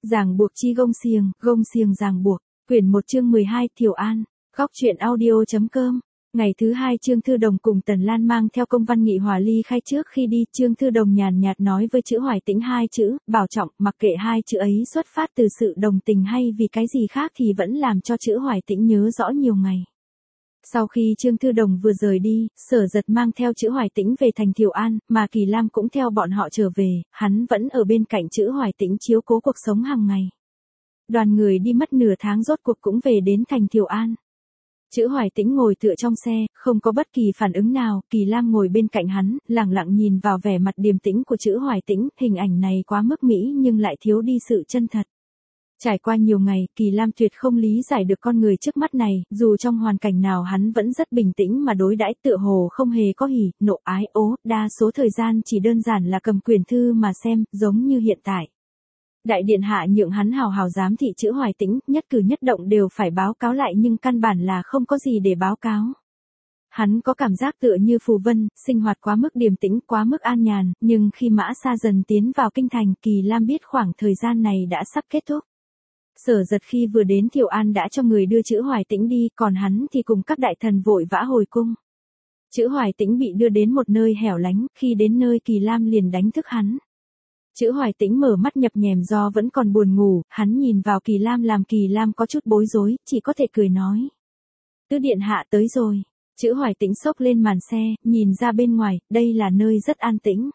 Ràng buộc chi gông xiềng ràng buộc, quyển 1 chương 12 Thiều An, góc truyện audio.com. Ngày thứ 2 Trương Thư Đồng cùng Tần Lan mang theo công văn nghị hòa ly khai trước khi đi, Trương Thư Đồng nhàn nhạt nói với chữ Hoài Tĩnh 2 chữ, bảo trọng, mặc kệ 2 chữ ấy xuất phát từ sự đồng tình hay vì cái gì khác thì vẫn làm cho chữ Hoài Tĩnh nhớ rõ nhiều ngày. Sau khi Trương Thư Đồng vừa rời đi, Sở Giật mang theo chữ Hoài Tĩnh về thành Thiều An, mà Kỳ Lam cũng theo bọn họ trở về, hắn vẫn ở bên cạnh chữ Hoài Tĩnh chiếu cố cuộc sống hàng ngày. Đoàn người đi mất nửa tháng rốt cuộc cũng về đến thành Thiều An. Chữ Hoài Tĩnh ngồi tựa trong xe, không có bất kỳ phản ứng nào, Kỳ Lam ngồi bên cạnh hắn, lặng lặng nhìn vào vẻ mặt điềm tĩnh của chữ Hoài Tĩnh, hình ảnh này quá mức mỹ nhưng lại thiếu đi sự chân thật. Trải qua nhiều ngày, Kỳ Lam tuyệt không lý giải được con người trước mắt này, dù trong hoàn cảnh nào hắn vẫn rất bình tĩnh mà đối đãi, tựa hồ không hề có hỉ, nộ, ái, ố, đa số thời gian chỉ đơn giản là cầm quyển thư mà xem, giống như hiện tại. Đại điện hạ nhượng hắn hào hào giám thị chữ Hoài Tĩnh, nhất cử nhất động đều phải báo cáo lại nhưng căn bản là không có gì để báo cáo. Hắn có cảm giác tựa như phù vân, sinh hoạt quá mức điềm tĩnh, quá mức an nhàn, nhưng khi Mã Sa dần tiến vào kinh thành, Kỳ Lam biết khoảng thời gian này đã sắp kết thúc. Sở Giật khi vừa đến Thiều An đã cho người đưa chữ Hoài Tĩnh đi, còn hắn thì cùng các đại thần vội vã hồi cung. Chữ Hoài Tĩnh bị đưa đến một nơi hẻo lánh, khi đến nơi Kỳ Lam liền đánh thức hắn. Chữ Hoài Tĩnh mở mắt nhập nhèm do vẫn còn buồn ngủ, hắn nhìn vào Kỳ Lam làm Kỳ Lam có chút bối rối, chỉ có thể cười nói. Tứ điện hạ tới rồi. Chữ Hoài Tĩnh xốc lên màn xe, nhìn ra bên ngoài, đây là nơi rất an tĩnh.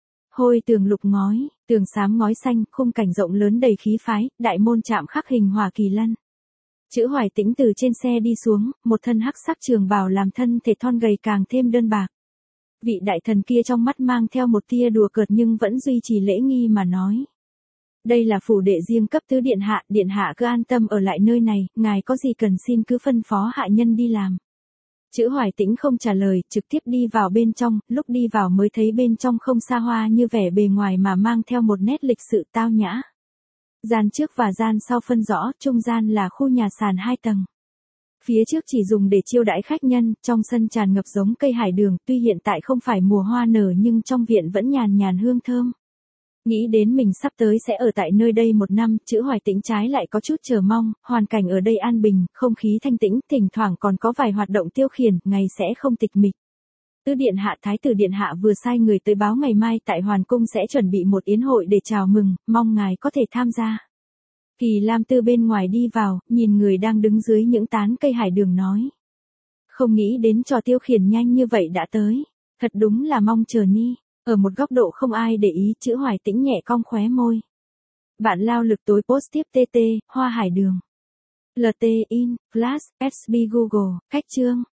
Hôi tường lục ngói, tường xám ngói xanh, khung cảnh rộng lớn đầy khí phái, đại môn chạm khắc hình hỏa kỳ lân. Chữ Hoài Tĩnh từ trên xe đi xuống, một thân hắc sắc trường bào làm thân thể thon gầy càng thêm đơn bạc. Vị đại thần kia trong mắt mang theo một tia đùa cợt nhưng vẫn duy trì lễ nghi mà nói. Đây là phủ đệ riêng cấp tứ điện hạ cứ an tâm ở lại nơi này, ngài có gì cần xin cứ phân phó hạ nhân đi làm. Chữ Hoài Tĩnh không trả lời, trực tiếp đi vào bên trong, lúc đi vào mới thấy bên trong không xa hoa như vẻ bề ngoài mà mang theo một nét lịch sự tao nhã. Gian trước và gian sau phân rõ, trung gian là khu nhà sàn 2 tầng. Phía trước chỉ dùng để chiêu đãi khách nhân, trong sân tràn ngập giống cây hải đường, tuy hiện tại không phải mùa hoa nở nhưng trong viện vẫn nhàn nhàn hương thơm. Nghĩ đến mình sắp tới sẽ ở tại nơi đây 1 năm, chữ Hoài Tĩnh trái lại có chút chờ mong, hoàn cảnh ở đây an bình, không khí thanh tĩnh, thỉnh thoảng còn có vài hoạt động tiêu khiển, ngày sẽ không tịch mịch. Tứ điện hạ thái tử điện hạ vừa sai người tới báo ngày mai tại Hoàn Cung sẽ chuẩn bị một yến hội để chào mừng, mong ngài có thể tham gia. Kỳ Lam từ bên ngoài đi vào, nhìn người đang đứng dưới những tán cây hải đường nói. Không nghĩ đến trò tiêu khiển nhanh như vậy đã tới, thật đúng là mong chờ ni. Ở một góc độ không ai để ý, chữ Hoài Tĩnh nhẹ cong khóe môi. Bạn lao lực tối post tiếp TT, hoa hải đường. LT in, Flash, SB Google, cách chương.